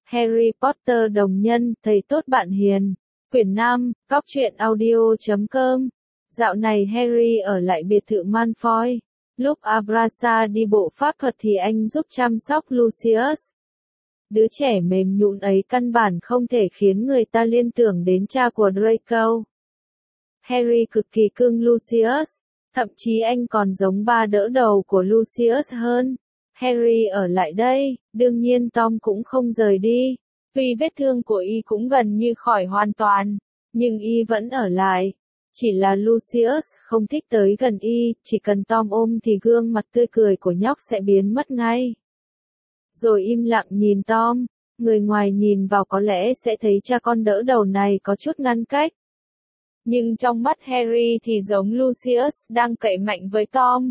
Harry Potter đồng nhân, thầy tốt bạn hiền. Quyển 5, coctruyện.audio.com. Dạo này Harry ở lại biệt thự Malfoy. Lúc Abrasa đi bộ pháp thuật thì anh giúp chăm sóc Lucius. Đứa trẻ mềm nhũn ấy căn bản không thể khiến người ta liên tưởng đến cha của Draco. Harry cực kỳ cưng Lucius, thậm chí anh còn giống ba đỡ đầu của Lucius hơn. Harry ở lại đây, đương nhiên Tom cũng không rời đi. Tuy vết thương của y cũng gần như khỏi hoàn toàn, nhưng y vẫn ở lại. Chỉ là Lucius không thích tới gần y, chỉ cần Tom ôm thì gương mặt tươi cười của nhóc sẽ biến mất ngay. Rồi im lặng nhìn Tom, người ngoài nhìn vào có lẽ sẽ thấy cha con đỡ đầu này có chút ngăn cách. Nhưng trong mắt Harry thì giống Lucius đang cậy mạnh với Tom.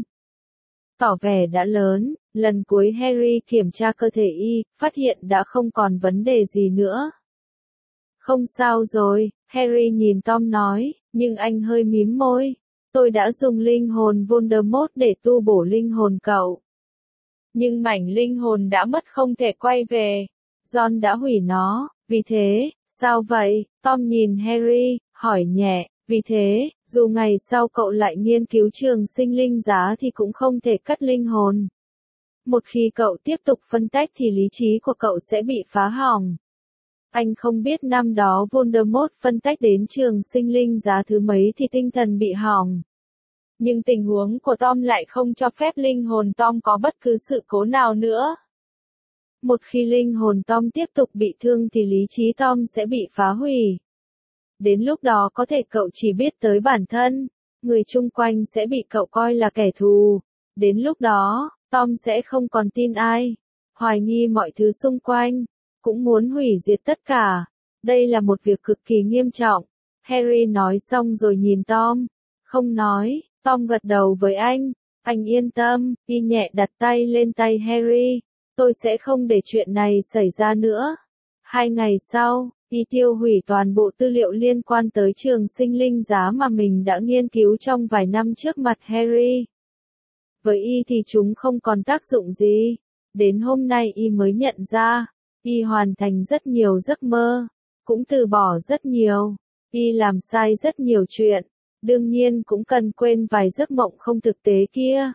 Tỏ vẻ đã lớn, lần cuối Harry kiểm tra cơ thể y, phát hiện đã không còn vấn đề gì nữa. Không sao rồi, Harry nhìn Tom nói, nhưng anh hơi mím môi. Tôi đã dùng linh hồn Voldemort để tu bổ linh hồn cậu. Nhưng mảnh linh hồn đã mất không thể quay về. Ron đã hủy nó, vì thế, sao vậy? Tom nhìn Harry, hỏi nhẹ, vì thế, dù ngày sau cậu lại nghiên cứu trường sinh linh giá thì cũng không thể cắt linh hồn. Một khi cậu tiếp tục phân tách thì lý trí của cậu sẽ bị phá hỏng. Anh không biết năm đó Voldemort phân tách đến trường sinh linh giá thứ mấy thì tinh thần bị hỏng. Nhưng tình huống của Tom lại không cho phép linh hồn Tom có bất cứ sự cố nào nữa. Một khi linh hồn Tom tiếp tục bị thương thì lý trí Tom sẽ bị phá hủy. Đến lúc đó có thể cậu chỉ biết tới bản thân, người chung quanh sẽ bị cậu coi là kẻ thù. Đến lúc đó, Tom sẽ không còn tin ai, hoài nghi mọi thứ xung quanh, cũng muốn hủy diệt tất cả. Đây là một việc cực kỳ nghiêm trọng. Harry nói xong rồi nhìn Tom. Không nói, Tom gật đầu với anh yên tâm, y nhẹ đặt tay lên tay Harry. Tôi sẽ không để chuyện này xảy ra nữa. 2 ngày sau, y tiêu hủy toàn bộ tư liệu liên quan tới trường sinh linh giá mà mình đã nghiên cứu trong vài năm trước mặt Harry. Với y thì chúng không còn tác dụng gì. Đến hôm nay y mới nhận ra, y hoàn thành rất nhiều giấc mơ, cũng từ bỏ rất nhiều. Y làm sai rất nhiều chuyện, đương nhiên cũng cần quên vài giấc mộng không thực tế kia.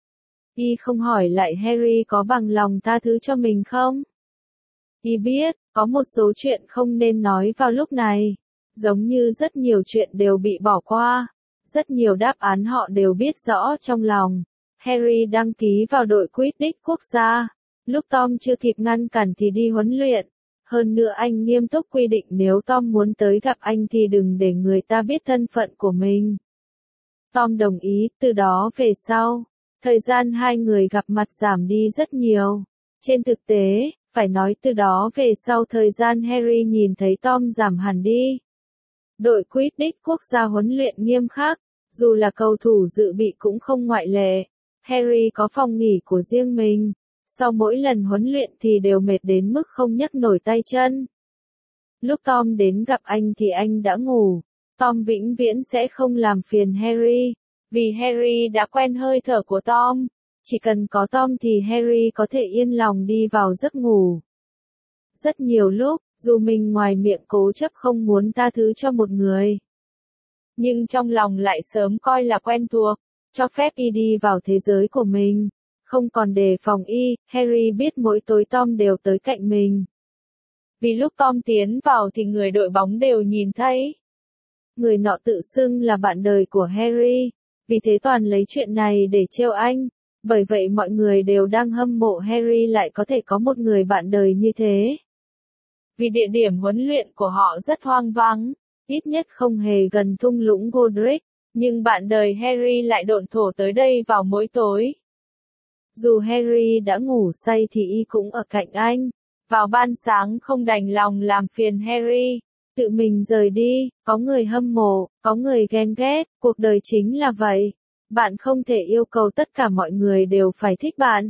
Y không hỏi lại Harry có bằng lòng tha thứ cho mình không. Y biết, có một số chuyện không nên nói vào lúc này. Giống như rất nhiều chuyện đều bị bỏ qua. Rất nhiều đáp án họ đều biết rõ trong lòng. Harry đăng ký vào đội Quidditch quốc gia. Lúc Tom chưa kịp ngăn cản thì đi huấn luyện. Hơn nữa anh nghiêm túc quy định nếu Tom muốn tới gặp anh thì đừng để người ta biết thân phận của mình. Tom đồng ý, từ đó về sau, thời gian hai người gặp mặt giảm đi rất nhiều. Trên thực tế, phải nói từ đó về sau thời gian Harry nhìn thấy Tom giảm hẳn đi. Đội Quidditch quốc gia huấn luyện nghiêm khắc, dù là cầu thủ dự bị cũng không ngoại lệ. Harry có phòng nghỉ của riêng mình. Sau mỗi lần huấn luyện thì đều mệt đến mức không nhấc nổi tay chân. Lúc Tom đến gặp anh thì anh đã ngủ. Tom vĩnh viễn sẽ không làm phiền Harry, vì Harry đã quen hơi thở của Tom. Chỉ cần có Tom thì Harry có thể yên lòng đi vào giấc ngủ. Rất nhiều lúc, dù mình ngoài miệng cố chấp không muốn tha thứ cho một người, nhưng trong lòng lại sớm coi là quen thuộc, cho phép y đi vào thế giới của mình. Không còn đề phòng y, Harry biết mỗi tối Tom đều tới cạnh mình. Vì lúc Tom tiến vào thì người đội bóng đều nhìn thấy. Người nọ tự xưng là bạn đời của Harry, vì thế toàn lấy chuyện này để trêu anh. Bởi vậy mọi người đều đang hâm mộ Harry lại có thể có một người bạn đời như thế. Vì địa điểm huấn luyện của họ rất hoang vắng, ít nhất không hề gần thung lũng Godric, nhưng bạn đời Harry lại độn thổ tới đây vào mỗi tối. Dù Harry đã ngủ say thì y cũng ở cạnh anh. Vào ban sáng không đành lòng làm phiền Harry, tự mình rời đi, có người hâm mộ, có người ghen ghét, cuộc đời chính là vậy. Bạn không thể yêu cầu tất cả mọi người đều phải thích bạn.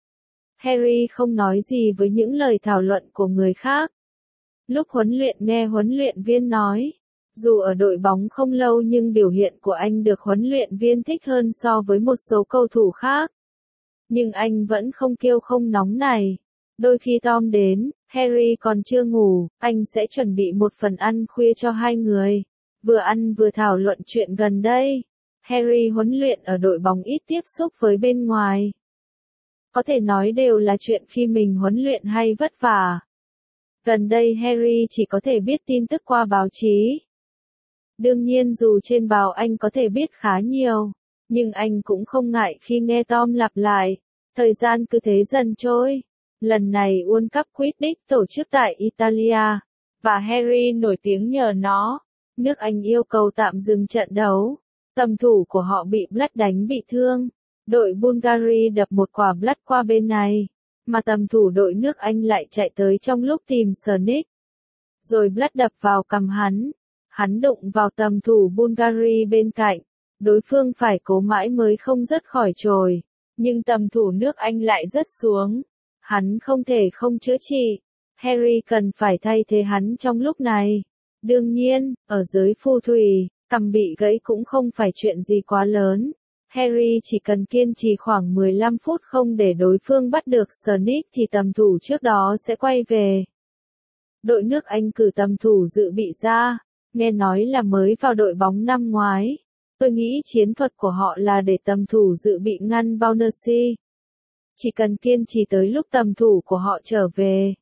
Harry không nói gì với những lời thảo luận của người khác. Lúc huấn luyện nghe huấn luyện viên nói, dù ở đội bóng không lâu nhưng biểu hiện của anh được huấn luyện viên thích hơn so với một số cầu thủ khác. Nhưng anh vẫn không kiêu không nóng này. Đôi khi Tom đến, Harry còn chưa ngủ, anh sẽ chuẩn bị một phần ăn khuya cho hai người. Vừa ăn vừa thảo luận chuyện gần đây. Harry huấn luyện ở đội bóng ít tiếp xúc với bên ngoài. Có thể nói đều là chuyện khi mình huấn luyện hay vất vả. Gần đây Harry chỉ có thể biết tin tức qua báo chí. Đương nhiên dù trên báo anh có thể biết khá nhiều, nhưng anh cũng không ngại khi nghe Tom lặp lại. Thời gian cứ thế dần trôi. Lần này World Cup Quidditch tổ chức tại Italia, và Harry nổi tiếng nhờ nó. Nước Anh yêu cầu tạm dừng trận đấu. Tầm thủ của họ bị Blood đánh bị thương. Đội Bulgaria đập một quả Blood qua bên này, mà tầm thủ đội nước Anh lại chạy tới trong lúc tìm Sonic. Rồi Blood đập vào cằm hắn. Hắn đụng vào tầm thủ Bulgaria bên cạnh. Đối phương phải cố mãi mới không rớt khỏi chồi. Nhưng tầm thủ nước Anh lại rớt xuống. Hắn không thể không chữa trị. Harry cần phải thay thế hắn trong lúc này. Đương nhiên, ở giới phù thủy, cằm bị gãy cũng không phải chuyện gì quá lớn. Harry chỉ cần kiên trì khoảng 15 phút không để đối phương bắt được Sonic thì tầm thủ trước đó sẽ quay về. Đội nước Anh cử tầm thủ dự bị ra, nghe nói là mới vào đội bóng năm ngoái. Tôi nghĩ chiến thuật của họ là để tầm thủ dự bị ngăn Bouncy. Chỉ cần kiên trì tới lúc tầm thủ của họ trở về.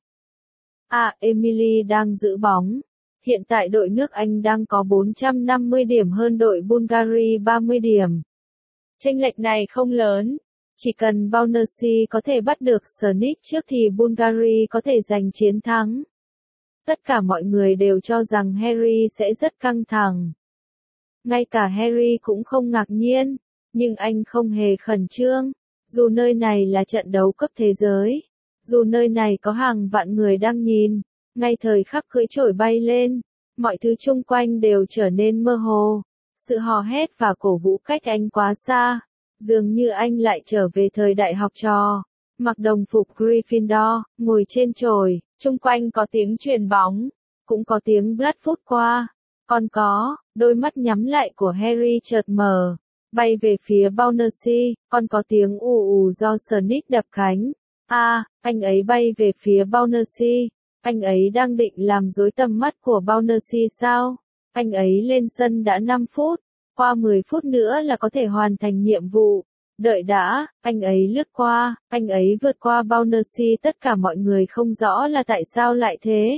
Emily đang giữ bóng. Hiện tại đội nước Anh đang có 450 điểm hơn đội Bulgaria 30 điểm. Chênh lệch này không lớn. Chỉ cần Bouncy có thể bắt được Sonic trước thì Bulgaria có thể giành chiến thắng. Tất cả mọi người đều cho rằng Harry sẽ rất căng thẳng. Ngay cả Harry cũng không ngạc nhiên, nhưng anh không hề khẩn trương. Dù nơi này là trận đấu cấp thế giới, dù nơi này có hàng vạn người đang nhìn, ngay thời khắc cưỡi chổi bay lên, mọi thứ xung quanh đều trở nên mơ hồ. Sự hò hét và cổ vũ cách anh quá xa, dường như anh lại trở về thời đại học trò. Mặc đồng phục Gryffindor, ngồi trên chổi, xung quanh có tiếng chuyền bóng, cũng có tiếng Blood phút qua. Còn có, đôi mắt nhắm lại của Harry chợt mở, bay về phía Bouncy, còn có tiếng ù ù do Sonic đập cánh. Anh ấy bay về phía Bouncy, anh ấy đang định làm rối tầm mắt của Bouncy sao? Anh ấy lên sân đã 5 phút, qua 10 phút nữa là có thể hoàn thành nhiệm vụ. Đợi đã, anh ấy lướt qua, anh ấy vượt qua Bouncy, tất cả mọi người không rõ là tại sao lại thế.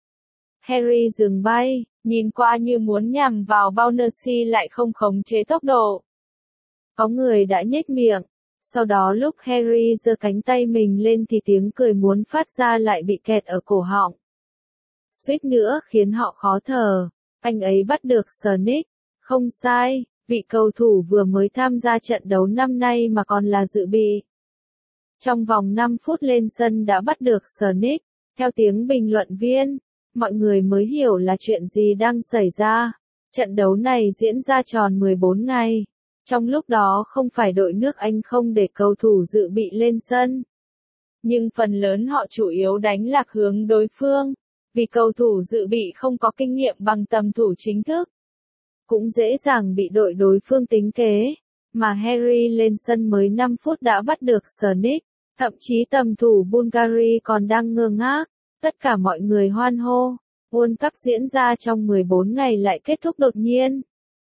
Harry dừng bay, nhìn qua như muốn nhằm vào Bouncy lại không khống chế tốc độ. Có người đã nhếch miệng, sau đó lúc Harry giơ cánh tay mình lên thì tiếng cười muốn phát ra lại bị kẹt ở cổ họng. Suýt nữa khiến họ khó thở. Anh ấy bắt được Sonic. Không sai, vị cầu thủ vừa mới tham gia trận đấu năm nay mà còn là dự bị. Trong vòng 5 phút lên sân đã bắt được Sonic. Theo tiếng bình luận viên, mọi người mới hiểu là chuyện gì đang xảy ra. Trận đấu này diễn ra tròn 14 ngày. Trong lúc đó không phải đội nước Anh không để cầu thủ dự bị lên sân. Nhưng phần lớn họ chủ yếu đánh lạc hướng đối phương. Vì cầu thủ dự bị không có kinh nghiệm bằng tầm thủ chính thức. Cũng dễ dàng bị đội đối phương tính kế. Mà Harry lên sân mới 5 phút đã bắt được Sonic. Thậm chí tầm thủ Bulgaria còn đang ngơ ngác. Tất cả mọi người hoan hô. World Cup diễn ra trong 14 ngày lại kết thúc đột nhiên.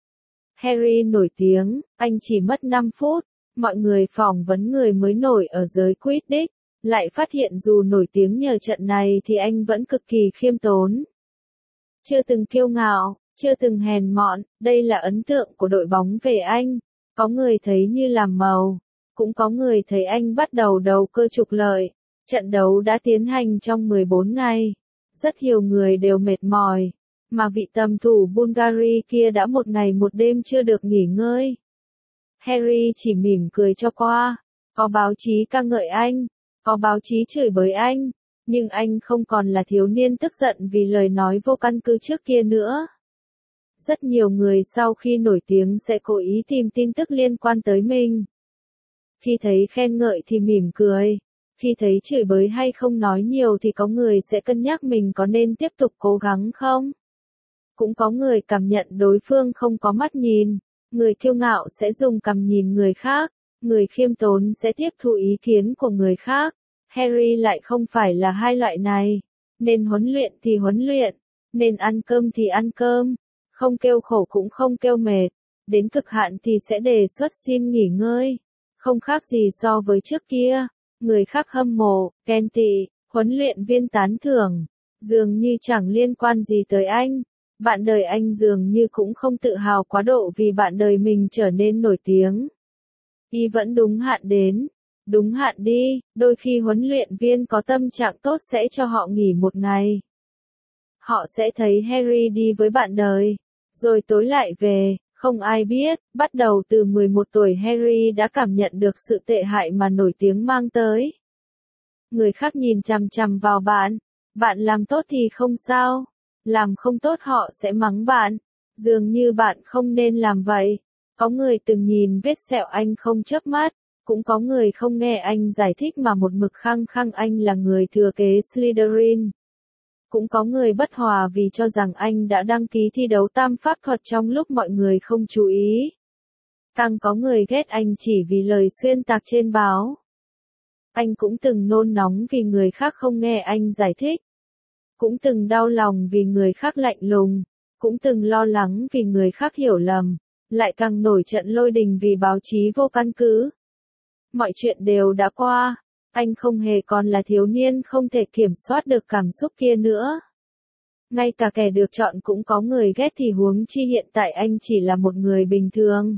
Harry nổi tiếng, anh chỉ mất 5 phút. Mọi người phỏng vấn người mới nổi ở giới Quidditch, lại phát hiện dù nổi tiếng nhờ trận này thì anh vẫn cực kỳ khiêm tốn. Chưa từng kiêu ngạo, chưa từng hèn mọn, đây là ấn tượng của đội bóng về anh. Có người thấy như làm màu, cũng có người thấy anh bắt đầu đầu cơ trục lợi. Trận đấu đã tiến hành trong 14 ngày. Rất nhiều người đều mệt mỏi. Mà vị tầm thủ Bulgaria kia đã một ngày một đêm chưa được nghỉ ngơi. Harry chỉ mỉm cười cho qua. Có báo chí ca ngợi anh, có báo chí chửi bới anh, nhưng anh không còn là thiếu niên tức giận vì lời nói vô căn cứ trước kia nữa. Rất nhiều người sau khi nổi tiếng sẽ cố ý tìm tin tức liên quan tới mình. Khi thấy khen ngợi thì mỉm cười, khi thấy chửi bới hay không nói nhiều thì có người sẽ cân nhắc mình có nên tiếp tục cố gắng không. Cũng có người cảm nhận đối phương không có mắt nhìn, người kiêu ngạo sẽ dùng cằm nhìn người khác, người khiêm tốn sẽ tiếp thu ý kiến của người khác. Harry lại không phải là hai loại này. nên huấn luyện thì huấn luyện, nên ăn cơm thì ăn cơm, không kêu khổ cũng không kêu mệt, đến cực hạn thì sẽ đề xuất xin nghỉ ngơi, không khác gì so với trước kia. Người khác hâm mộ, ghen tị, huấn luyện viên tán thưởng, dường như chẳng liên quan gì tới anh. Bạn đời anh dường như cũng không tự hào quá độ vì bạn đời mình trở nên nổi tiếng. Y vẫn đúng hạn đến. Đúng hạn đi, đôi khi huấn luyện viên có tâm trạng tốt sẽ cho họ nghỉ một ngày. Họ sẽ thấy Harry đi với bạn đời, rồi tối lại về, không ai biết, bắt đầu từ 11 tuổi Harry đã cảm nhận được sự tệ hại mà nổi tiếng mang tới. Người khác nhìn chằm chằm vào bạn, bạn làm tốt thì không sao, làm không tốt họ sẽ mắng bạn, dường như bạn không nên làm vậy. Có người từng nhìn vết sẹo anh không chớp mắt, cũng có người không nghe anh giải thích mà một mực khăng khăng anh là người thừa kế Slytherin. Cũng có người bất hòa vì cho rằng anh đã đăng ký thi đấu tam pháp thuật trong lúc mọi người không chú ý. Càng có người ghét anh chỉ vì lời xuyên tạc trên báo. Anh cũng từng nôn nóng vì người khác không nghe anh giải thích. Cũng từng đau lòng vì người khác lạnh lùng. Cũng từng lo lắng vì người khác hiểu lầm. Lại càng nổi trận lôi đình vì báo chí vô căn cứ. Mọi chuyện đều đã qua. Anh không hề còn là thiếu niên không thể kiểm soát được cảm xúc kia nữa. Ngay cả kẻ được chọn cũng có người ghét thì huống chi hiện tại anh chỉ là một người bình thường.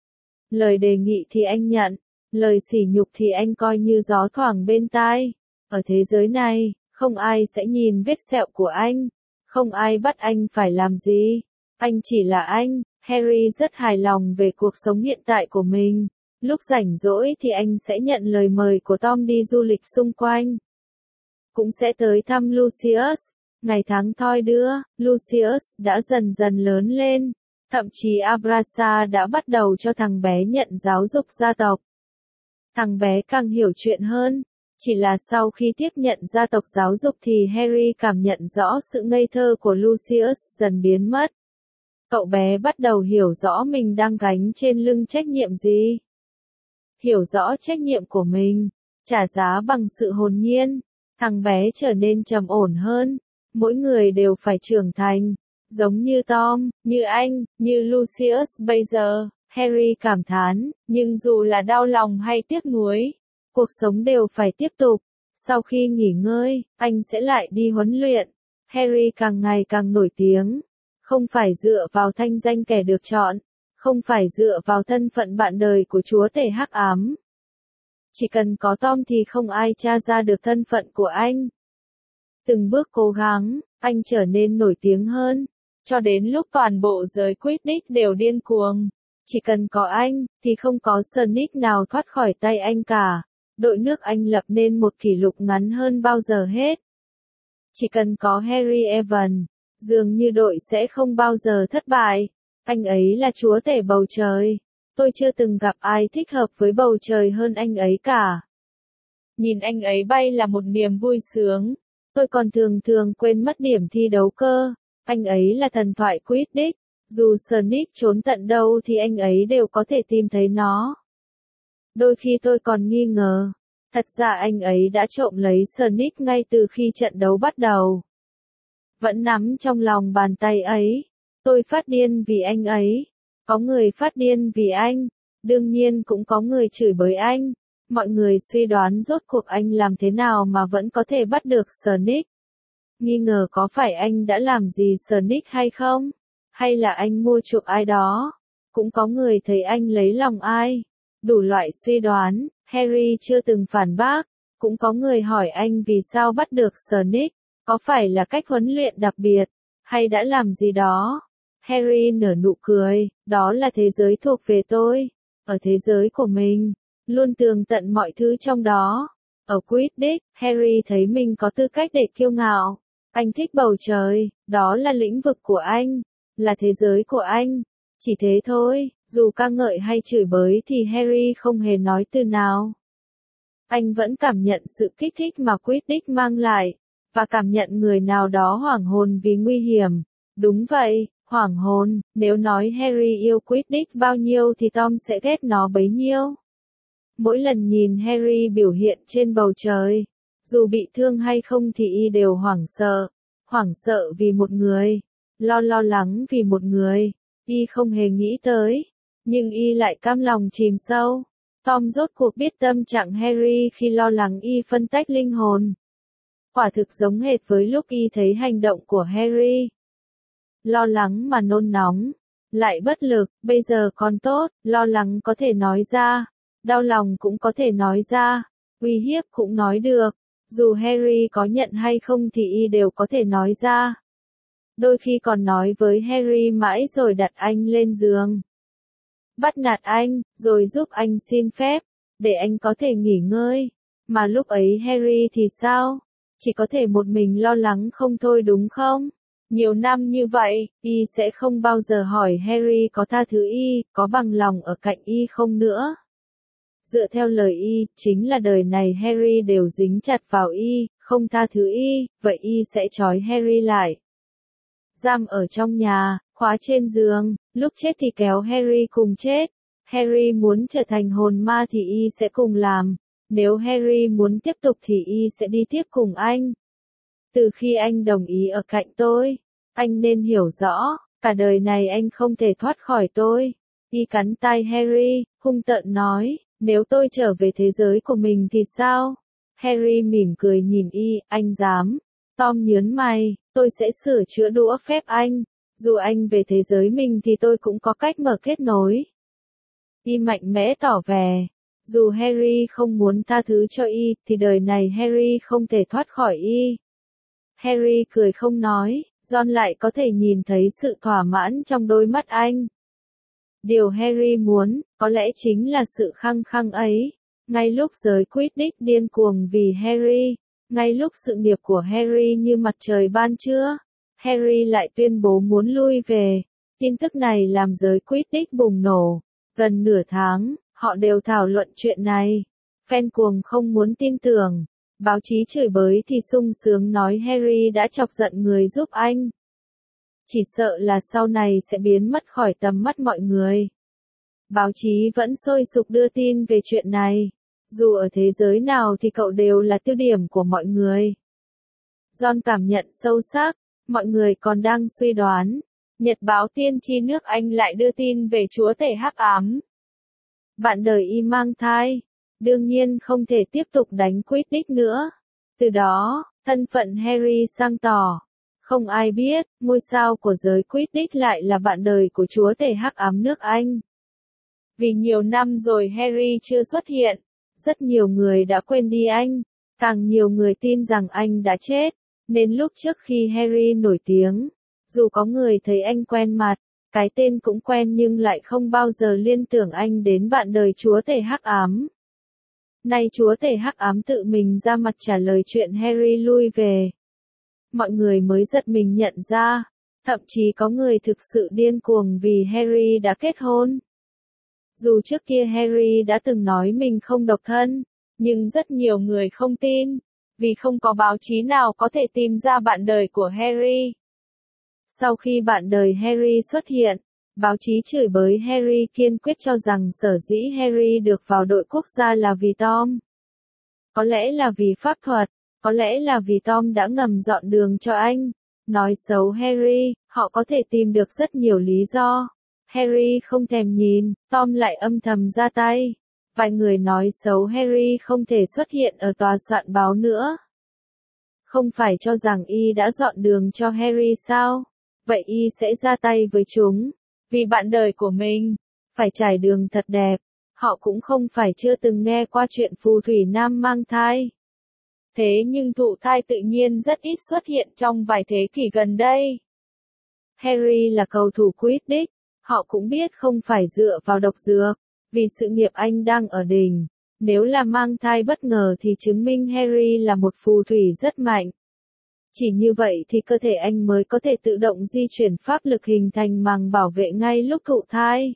Lời đề nghị thì anh nhận, lời sỉ nhục thì anh coi như gió thoảng bên tai. Ở thế giới này, không ai sẽ nhìn vết sẹo của anh, không ai bắt anh phải làm gì. Anh chỉ là anh. Harry rất hài lòng về cuộc sống hiện tại của mình. Lúc rảnh rỗi thì anh sẽ nhận lời mời của Tom đi du lịch xung quanh. Cũng sẽ tới thăm Lucius. Ngày tháng thoi đưa, Lucius đã dần dần lớn lên. Thậm chí Abrasa đã bắt đầu cho thằng bé nhận giáo dục gia tộc. Thằng bé càng hiểu chuyện hơn. Chỉ là sau khi tiếp nhận gia tộc giáo dục thì Harry cảm nhận rõ sự ngây thơ của Lucius dần biến mất. Cậu bé bắt đầu hiểu rõ mình đang gánh trên lưng trách nhiệm gì. Hiểu rõ trách nhiệm của mình, trả giá bằng sự hồn nhiên. Thằng bé trở nên trầm ổn hơn. Mỗi người đều phải trưởng thành, giống như Tom, như anh, như Lucius bây giờ. Harry cảm thán, nhưng dù là đau lòng hay tiếc nuối, cuộc sống đều phải tiếp tục. Sau khi nghỉ ngơi, anh sẽ lại đi huấn luyện. Harry càng ngày càng nổi tiếng. Không phải dựa vào thanh danh kẻ được chọn, không phải dựa vào thân phận bạn đời của chúa tể hắc ám. Chỉ cần có Tom thì không ai tra ra được thân phận của anh. Từng bước cố gắng, anh trở nên nổi tiếng hơn, cho đến lúc toàn bộ giới Quidditch đều điên cuồng. Chỉ cần có anh, thì không có Snape nào thoát khỏi tay anh cả. Đội nước Anh lập nên một kỷ lục ngắn hơn bao giờ hết. Chỉ cần có Harry Evans, dường như đội sẽ không bao giờ thất bại. Anh ấy là chúa tể bầu trời. Tôi chưa từng gặp ai thích hợp với bầu trời hơn anh ấy cả. Nhìn anh ấy bay là một niềm vui sướng. Tôi còn thường quên mất điểm thi đấu cơ. Anh ấy là thần thoại Quidditch. Dù Snape trốn tận đâu thì anh ấy đều có thể tìm thấy nó. Đôi khi tôi còn nghi ngờ. Thật ra anh ấy đã trộm lấy Snape ngay từ khi trận đấu bắt đầu. Vẫn nắm trong lòng bàn tay ấy. Tôi phát điên vì anh ấy. Có người phát điên vì anh. Đương nhiên cũng có người chửi bới anh. Mọi người suy đoán rốt cuộc anh làm thế nào mà vẫn có thể bắt được Snape. Nghi ngờ có phải anh đã làm gì Snape hay không? Hay là anh mua chuộc ai đó? Cũng có người thấy anh lấy lòng ai. Đủ loại suy đoán, Harry chưa từng phản bác. Cũng có người hỏi anh vì sao bắt được Snape. Có phải là cách huấn luyện đặc biệt, hay đã làm gì đó? Harry nở nụ cười, đó là thế giới thuộc về tôi. Ở thế giới của mình, luôn tường tận mọi thứ trong đó. Ở Quidditch, Harry thấy mình có tư cách để kiêu ngạo. Anh thích bầu trời, đó là lĩnh vực của anh, là thế giới của anh. Chỉ thế thôi, dù ca ngợi hay chửi bới thì Harry không hề nói từ nào. Anh vẫn cảm nhận sự kích thích mà Quidditch mang lại, và cảm nhận người nào đó hoảng hồn vì nguy hiểm. Đúng vậy, hoảng hồn. Nếu nói Harry yêu Quidditch bao nhiêu thì Tom sẽ ghét nó bấy nhiêu. Mỗi lần nhìn Harry biểu hiện trên bầu trời, Dù bị thương hay không thì y đều hoảng sợ vì một người, lo lắng vì một người, y không hề nghĩ tới, nhưng y lại cam lòng chìm sâu. Tom rốt cuộc biết tâm trạng Harry khi lo lắng y phân tách linh hồn. Quả thực giống hệt với lúc y thấy hành động của Harry. Lo lắng mà nôn nóng, lại bất lực, bây giờ còn tốt, lo lắng có thể nói ra, đau lòng cũng có thể nói ra, uy hiếp cũng nói được, dù Harry có nhận hay không thì y đều có thể nói ra. Đôi khi còn nói với Harry mãi rồi đặt anh lên giường. Bắt nạt anh, rồi giúp anh xin phép, để anh có thể nghỉ ngơi. Mà lúc ấy Harry thì sao? Chỉ có thể một mình lo lắng không thôi đúng không? Nhiều năm như vậy, y sẽ không bao giờ hỏi Harry có tha thứ y, có bằng lòng ở cạnh y không nữa. Dựa theo lời y, chính là đời này Harry đều dính chặt vào y, không tha thứ y, vậy y sẽ trói Harry lại. Giam ở trong nhà, khóa trên giường, lúc chết thì kéo Harry cùng chết. Harry muốn trở thành hồn ma thì y sẽ cùng làm. Nếu Harry muốn tiếp tục thì y sẽ đi tiếp cùng anh. Từ khi anh đồng ý ở cạnh tôi, anh nên hiểu rõ, cả đời này anh không thể thoát khỏi tôi. Y cắn tai Harry, hung tợn nói, nếu tôi trở về thế giới của mình thì sao? Harry mỉm cười nhìn y, anh dám. Tom nhớn mày, tôi sẽ sửa chữa đũa phép anh. Dù anh về thế giới mình thì tôi cũng có cách mở kết nối. Y mạnh mẽ tỏ vẻ. Dù Harry không muốn tha thứ cho y, thì đời này Harry không thể thoát khỏi y. Harry cười không nói, Ron lại có thể nhìn thấy sự thỏa mãn trong đôi mắt anh. Điều Harry muốn, có lẽ chính là sự khăng khăng ấy. Ngay lúc giới Quidditch điên cuồng vì Harry, ngay lúc sự nghiệp của Harry như mặt trời ban trưa, Harry lại tuyên bố muốn lui về. Tin tức này làm giới Quidditch bùng nổ. Gần nửa tháng, họ đều thảo luận chuyện này. Fan cuồng không muốn tin tưởng. Báo chí chửi bới thì sung sướng nói Harry đã chọc giận người giúp anh. Chỉ sợ là sau này sẽ biến mất khỏi tầm mắt mọi người. Báo chí vẫn sôi sục đưa tin về chuyện này. Dù ở thế giới nào thì cậu đều là tiêu điểm của mọi người. Ron cảm nhận sâu sắc, mọi người còn đang suy đoán. Nhật báo tiên tri nước Anh lại đưa tin về chúa tể hắc ám. Bạn đời y mang thai, đương nhiên không thể tiếp tục đánh Quidditch nữa. Từ đó, thân phận Harry sang tỏ. Không ai biết, ngôi sao của giới Quidditch lại là bạn đời của chúa tể hắc ám nước Anh. Vì nhiều năm rồi Harry chưa xuất hiện, rất nhiều người đã quên đi anh, càng nhiều người tin rằng anh đã chết, nên lúc trước khi Harry nổi tiếng, dù có người thấy anh quen mặt, cái tên cũng quen nhưng lại không bao giờ liên tưởng anh đến bạn đời chúa tể hắc ám. Nay chúa tể hắc ám tự mình ra mặt trả lời chuyện Harry lui về. Mọi người mới giật mình nhận ra, thậm chí có người thực sự điên cuồng vì Harry đã kết hôn. Dù trước kia Harry đã từng nói mình không độc thân, nhưng rất nhiều người không tin, vì không có báo chí nào có thể tìm ra bạn đời của Harry. Sau khi bạn đời Harry xuất hiện, báo chí chửi bới Harry kiên quyết cho rằng sở dĩ Harry được vào đội quốc gia là vì Tom. Có lẽ là vì pháp thuật, có lẽ là vì Tom đã ngầm dọn đường cho anh. Nói xấu Harry, họ có thể tìm được rất nhiều lý do. Harry không thèm nhìn, Tom lại âm thầm ra tay. Vài người nói xấu Harry không thể xuất hiện ở tòa soạn báo nữa. Không phải cho rằng y đã dọn đường cho Harry sao? Vậy y sẽ ra tay với chúng. Vì bạn đời của mình, phải trải đường thật đẹp. Họ cũng không phải chưa từng nghe qua chuyện phù thủy nam mang thai. Thế nhưng thụ thai tự nhiên rất ít xuất hiện trong vài thế kỷ gần đây. Harry là cầu thủ Quidditch. Họ cũng biết không phải dựa vào độc dược, vì sự nghiệp anh đang ở đỉnh. Nếu là mang thai bất ngờ thì chứng minh Harry là một phù thủy rất mạnh. Chỉ như vậy thì cơ thể anh mới có thể tự động di chuyển pháp lực hình thành màng bảo vệ ngay lúc thụ thai.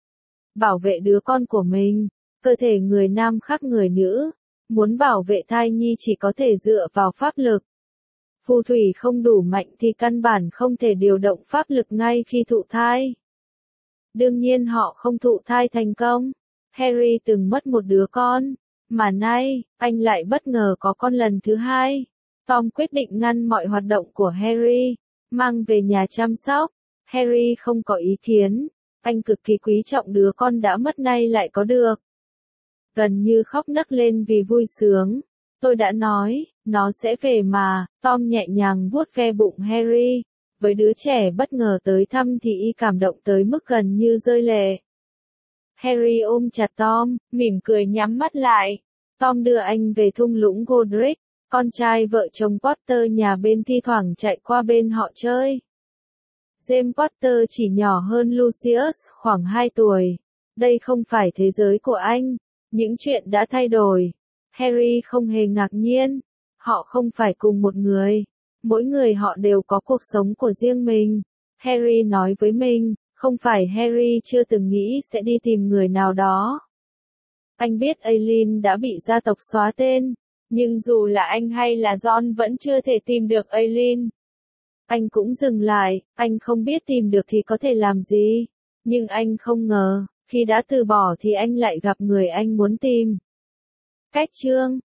Bảo vệ đứa con của mình, cơ thể người nam khác người nữ. Muốn bảo vệ thai nhi chỉ có thể dựa vào pháp lực. Phù thủy không đủ mạnh thì căn bản không thể điều động pháp lực ngay khi thụ thai. Đương nhiên họ không thụ thai thành công. Harry từng mất một đứa con, Mà nay, anh lại bất ngờ có con lần thứ hai. Tom quyết định ngăn mọi hoạt động của Harry, mang về nhà chăm sóc. Harry không có ý kiến, anh cực kỳ quý trọng đứa con đã mất nay lại có được. Gần như khóc nấc lên vì vui sướng. Tôi đã nói, nó sẽ về mà. Tom nhẹ nhàng vuốt ve bụng Harry. Với đứa trẻ bất ngờ tới thăm thì y cảm động tới mức gần như rơi lệ. Harry ôm chặt Tom, mỉm cười nhắm mắt lại. Tom đưa anh về thung lũng Godric. Con trai vợ chồng Potter nhà bên thi thoảng chạy qua bên họ chơi. James Potter chỉ nhỏ hơn Lucius khoảng 2 tuổi. Đây không phải thế giới của anh. Những chuyện đã thay đổi. Harry không hề ngạc nhiên. Họ không phải cùng một người. Mỗi người họ đều có cuộc sống của riêng mình. Harry nói với mình, không phải Harry chưa từng nghĩ sẽ đi tìm người nào đó. Anh biết Aileen đã bị gia tộc xóa tên. Nhưng dù là anh hay là John vẫn chưa thể tìm được Aileen. Anh cũng dừng lại, anh không biết tìm được thì có thể làm gì. Nhưng anh không ngờ, khi đã từ bỏ thì anh lại gặp người anh muốn tìm. Cách chương